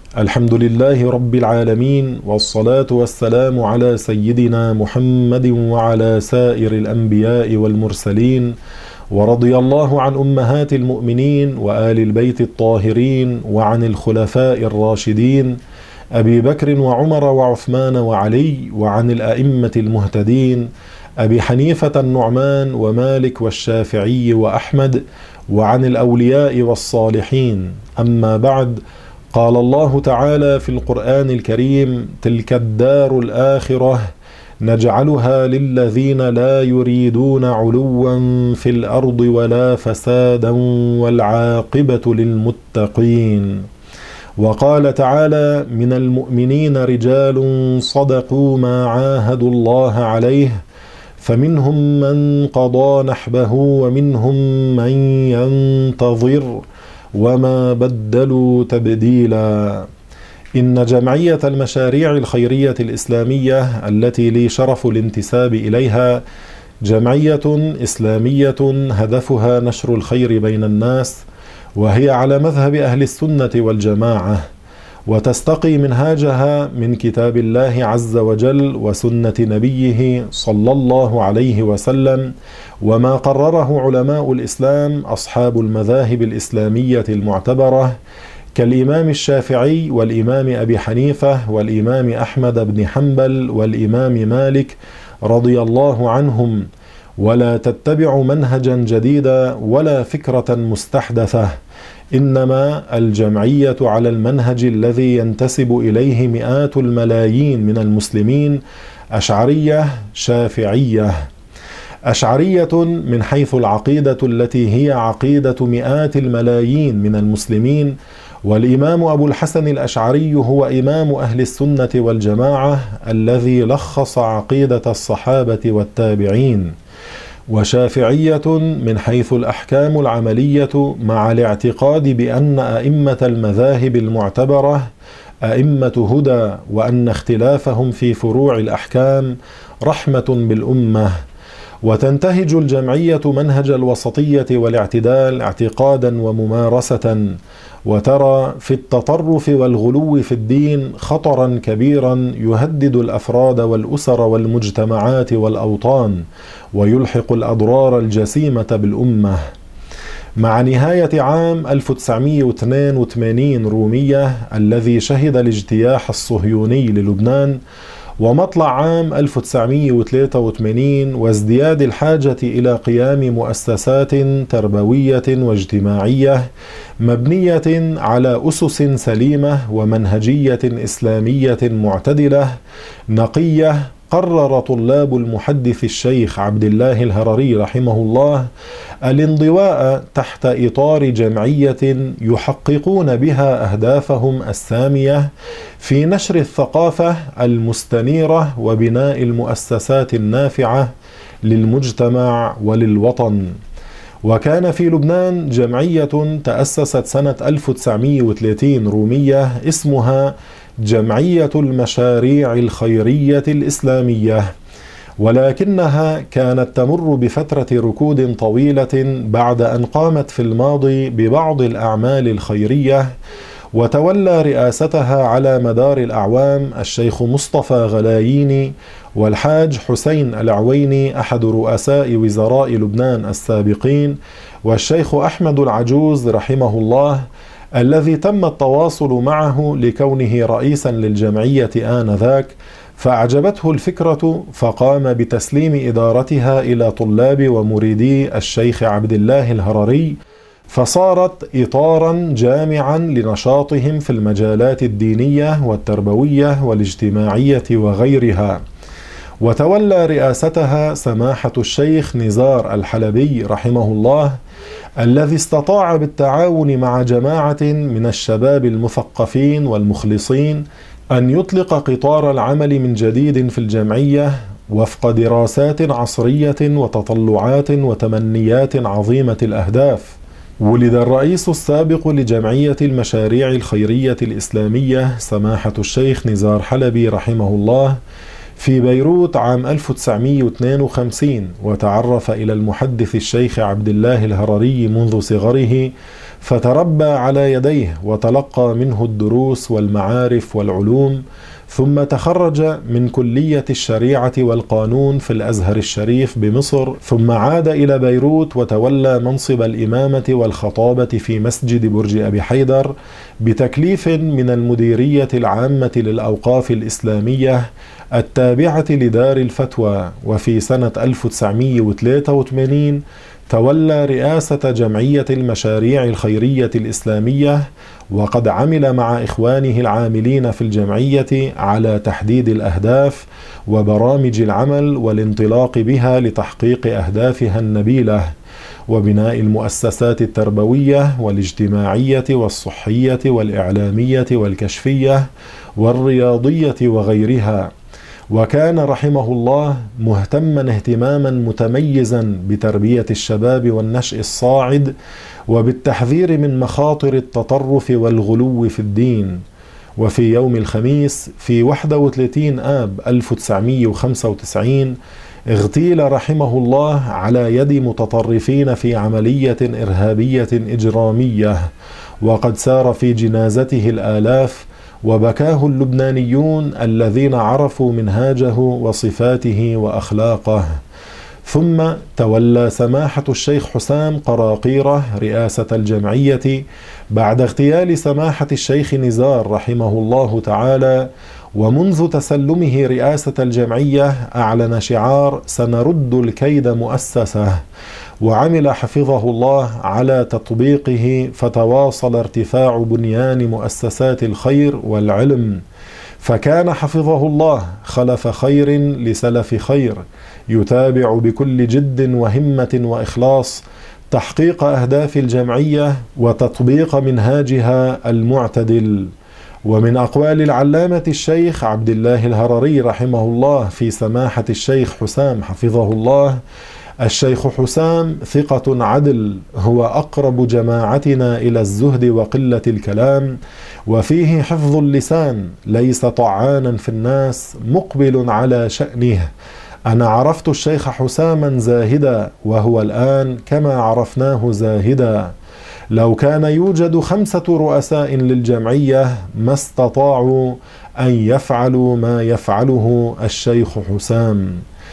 الحمد لله رب العالمين، والصلاة والسلام على سيدنا محمد وعلى سائر الأنبياء والمرسلين، ورضي الله عن أمهات المؤمنين وآل البيت الطاهرين وعن الخلفاء الراشدين أبي بكر وعمر وعثمان وعلي، وعن الأئمة المهتدين أبي حنيفة النعمان ومالك والشافعي وأحمد، وعن الأولياء والصالحين. أما بعد، قال الله تعالى في القرآن الكريم: تلك الدار الآخرة نجعلها للذين لا يريدون علوا في الأرض ولا فسادا والعاقبة للمتقين. وقال تعالى: من المؤمنين رجال صدقوا ما عاهدوا الله عليه فمنهم من قضى نحبه ومنهم من ينتظر وما بدلوا تبديلا. إن جمعية المشاريع الخيرية الإسلامية التي لي شرف الانتساب إليها جمعية إسلامية هدفها نشر الخير بين الناس، وهي على مذهب أهل السنة والجماعة، وتستقي منهاجها من كتاب الله عز وجل وسنة نبيه صلى الله عليه وسلم، وما قرره علماء الإسلام أصحاب المذاهب الإسلامية المعتبرة كالإمام الشافعي والإمام أبي حنيفة والإمام أحمد بن حنبل والإمام مالك رضي الله عنهم، ولا تتبع منهجا جديدا ولا فكرة مستحدثة، إنما الجمعية على المنهج الذي ينتسب إليه مئات الملايين من المسلمين: أشعرية شافعية. أشعرية من حيث العقيدة التي هي عقيدة مئات الملايين من المسلمين، والإمام أبو الحسن الأشعري هو إمام أهل السنة والجماعة الذي لخص عقيدة الصحابة والتابعين. وشافعية من حيث الأحكام العملية، مع الاعتقاد بأن أئمة المذاهب المعتبرة أئمة هدى، وأن اختلافهم في فروع الأحكام رحمة بالأمة. وتنتهج الجمعية منهج الوسطية والاعتدال اعتقادا وممارسة، وترى في التطرف والغلو في الدين خطرا كبيرا يهدد الأفراد والأسر والمجتمعات والأوطان، ويلحق الأضرار الجسيمة بالأمة. مع نهاية عام 1982 رومية الذي شهد الاجتياح الصهيوني للبنان، ومطلع عام 1983 وازدياد الحاجة إلى قيام مؤسسات تربوية واجتماعية مبنية على أسس سليمة ومنهجية إسلامية معتدلة نقية، قرر طلاب المحدث الشيخ عبد الله الهرري رحمه الله الانضواء تحت إطار جمعية يحققون بها أهدافهم السامية في نشر الثقافة المستنيرة وبناء المؤسسات النافعة للمجتمع وللوطن. وكان في لبنان جمعية تأسست سنة 1930 رومية اسمها جمعية المشاريع الخيرية الإسلامية، ولكنها كانت تمر بفترة ركود طويلة بعد أن قامت في الماضي ببعض الأعمال الخيرية، وتولى رئاستها على مدار الأعوام الشيخ مصطفى غلاييني والحاج حسين العويني أحد رؤساء وزراء لبنان السابقين، والشيخ أحمد العجوز رحمه الله الذي تم التواصل معه لكونه رئيسا للجمعية آنذاك، فأعجبته الفكرة فقام بتسليم إدارتها إلى طلاب ومريدي الشيخ عبد الله الهرري، فصارت إطارا جامعا لنشاطهم في المجالات الدينية والتربوية والاجتماعية وغيرها. وتولى رئاستها سماحة الشيخ نزار الحلبي رحمه الله، الذي استطاع بالتعاون مع جماعة من الشباب المثقفين والمخلصين أن يطلق قطار العمل من جديد في الجمعية وفق دراسات عصرية وتطلعات وتمنيات عظيمة الأهداف. ولد الرئيس السابق لجمعية المشاريع الخيرية الإسلامية سماحة الشيخ نزار حلبي رحمه الله في بيروت عام 1952، وتعرف إلى المحدث الشيخ عبد الله الهرري منذ صغره، فتربى على يديه وتلقى منه الدروس والمعارف والعلوم، ثم تخرج من كلية الشريعة والقانون في الأزهر الشريف بمصر، ثم عاد إلى بيروت وتولى منصب الإمامة والخطابة في مسجد برج أبي حيدر بتكليف من المديرية العامة للأوقاف الإسلامية التابعة لدار الفتوى. وفي سنة 1983 تولى رئاسة جمعية المشاريع الخيرية الإسلامية، وقد عمل مع إخوانه العاملين في الجمعية على تحديد الأهداف وبرامج العمل والانطلاق بها لتحقيق أهدافها النبيلة، وبناء المؤسسات التربوية والاجتماعية والصحية والإعلامية والكشفية والرياضية وغيرها. وكان رحمه الله مهتما اهتماما متميزا بتربية الشباب والنشء الصاعد وبالتحذير من مخاطر التطرف والغلو في الدين. وفي يوم الخميس في 31 آب 1995 اغتيل رحمه الله على يد متطرفين في عملية إرهابية إجرامية، وقد سار في جنازته الآلاف، وبكاه اللبنانيون الذين عرفوا منهاجه وصفاته وأخلاقه. ثم تولى سماحة الشيخ حسام قراقيرة رئاسة الجمعية بعد اغتيال سماحة الشيخ نزار رحمه الله تعالى، ومنذ تسلمه رئاسة الجمعية أعلن شعار سنرد الكيد مؤسسة، وعمل حفظه الله على تطبيقه، فتواصل ارتفاع بنيان مؤسسات الخير والعلم، فكان حفظه الله خلف خير لسلف خير، يتابع بكل جد وهمة وإخلاص تحقيق أهداف الجمعية وتطبيق منهاجها المعتدل. ومن أقوال العلامة الشيخ عبد الله الهرري رحمه الله في سماحة الشيخ حسام حفظه الله: الشيخ حسام ثقة عدل، هو أقرب جماعتنا إلى الزهد وقلة الكلام، وفيه حفظ اللسان، ليس طعانا في الناس، مقبل على شأنه. أنا عرفت الشيخ حساما زاهدا، وهو الآن كما عرفناه زاهدا. لو كان يوجد 5 رؤساء للجمعية ما استطاعوا أن يفعلوا ما يفعله الشيخ حسام.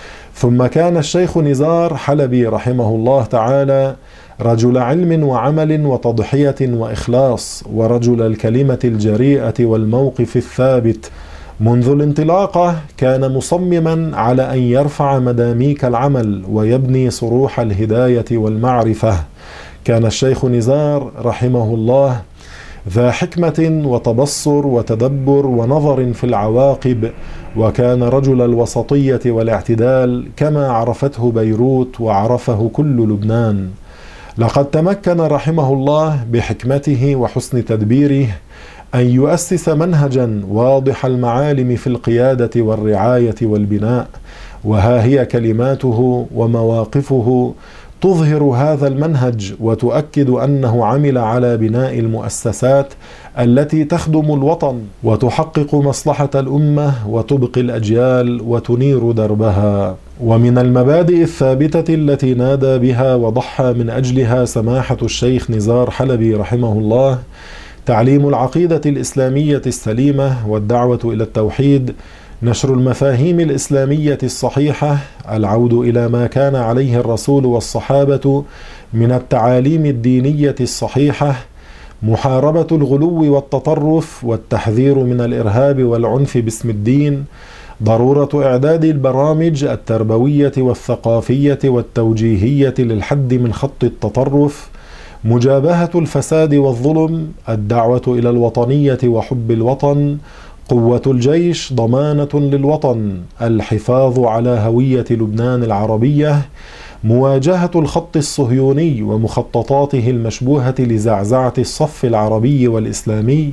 ثم كان الشيخ نزار حلبي رحمه الله تعالى رجل علم وعمل وتضحية وإخلاص، ورجل الكلمة الجريئة والموقف الثابت. منذ الانطلاقة كان مصمما على أن يرفع مداميك العمل ويبني صروح الهداية والمعرفة. كان الشيخ نزار رحمه الله ذا حكمة وتبصر وتدبر ونظر في العواقب، وكان رجل الوسطية والاعتدال كما عرفته بيروت وعرفه كل لبنان. لقد تمكن رحمه الله بحكمته وحسن تدبيره أن يؤسس منهجا واضح المعالم في القيادة والرعاية والبناء، وها هي كلماته ومواقفه تظهر هذا المنهج وتؤكد أنه عمل على بناء المؤسسات التي تخدم الوطن وتحقق مصلحة الأمة وتبقي الأجيال وتنير دربها. ومن المبادئ الثابتة التي نادى بها وضحى من أجلها سماحة الشيخ نزار حلبي رحمه الله تعليم العقيدة الإسلامية السليمة والدعوة إلى التوحيد، نشر المفاهيم الإسلامية الصحيحة، العود إلى ما كان عليه الرسول والصحابة من التعاليم الدينية الصحيحة، محاربة الغلو والتطرف والتحذير من الإرهاب والعنف باسم الدين، ضرورة إعداد البرامج التربوية والثقافية والتوجيهية للحد من خط التطرف، مجابهة الفساد والظلم، الدعوة إلى الوطنية وحب الوطن، قوة الجيش ضمانة للوطن، الحفاظ على هوية لبنان العربية، مواجهة الخط الصهيوني ومخططاته المشبوهة لزعزعة الصف العربي والإسلامي،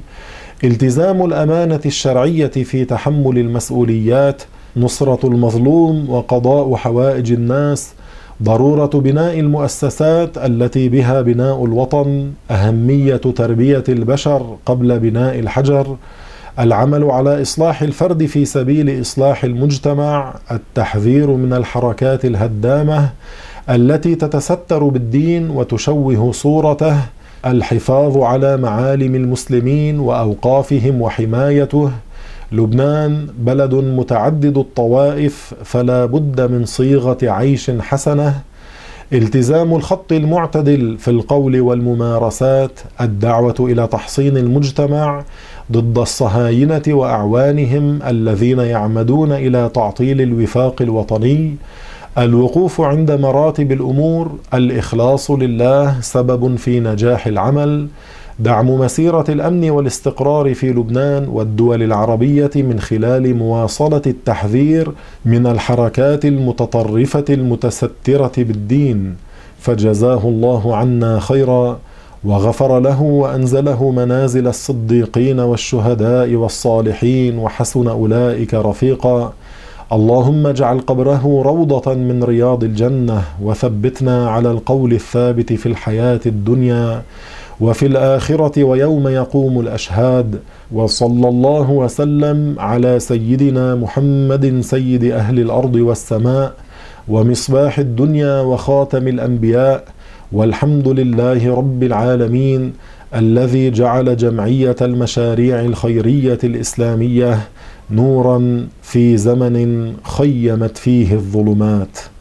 التزام الأمانة الشرعية في تحمل المسؤوليات، نصرة المظلوم وقضاء حوائج الناس، ضرورة بناء المؤسسات التي بها بناء الوطن، أهمية تربية البشر قبل بناء الحجر، العمل على إصلاح الفرد في سبيل إصلاح المجتمع، التحذير من الحركات الهدامة التي تتستر بالدين وتشوه صورته، الحفاظ على معالم المسلمين وأوقافهم وحمايته. لبنان بلد متعدد الطوائف، فلا بد من صيغة عيش حسنة، التزام الخط المعتدل في القول والممارسات، الدعوة إلى تحصين المجتمع ضد الصهاينة وأعوانهم الذين يعمدون إلى تعطيل الوفاق الوطني، الوقوف عند مراتب الأمور، الإخلاص لله سبب في نجاح العمل، دعم مسيرة الأمن والاستقرار في لبنان والدول العربية من خلال مواصلة التحذير من الحركات المتطرفة المتسترة بالدين، فجزاه الله عنا خيرا وغفر له وأنزله منازل الصديقين والشهداء والصالحين وحسن أولئك رفيقا. اللهم اجعل قبره روضة من رياض الجنة، وثبتنا على القول الثابت في الحياة الدنيا وفي الآخرة ويوم يقوم الأشهاد. وصلى الله وسلم على سيدنا محمد سيد أهل الأرض والسماء ومصباح الدنيا وخاتم الأنبياء، والحمد لله رب العالمين الذي جعل جمعية المشاريع الخيرية الإسلامية نورا في زمن خيمت فيه الظلمات.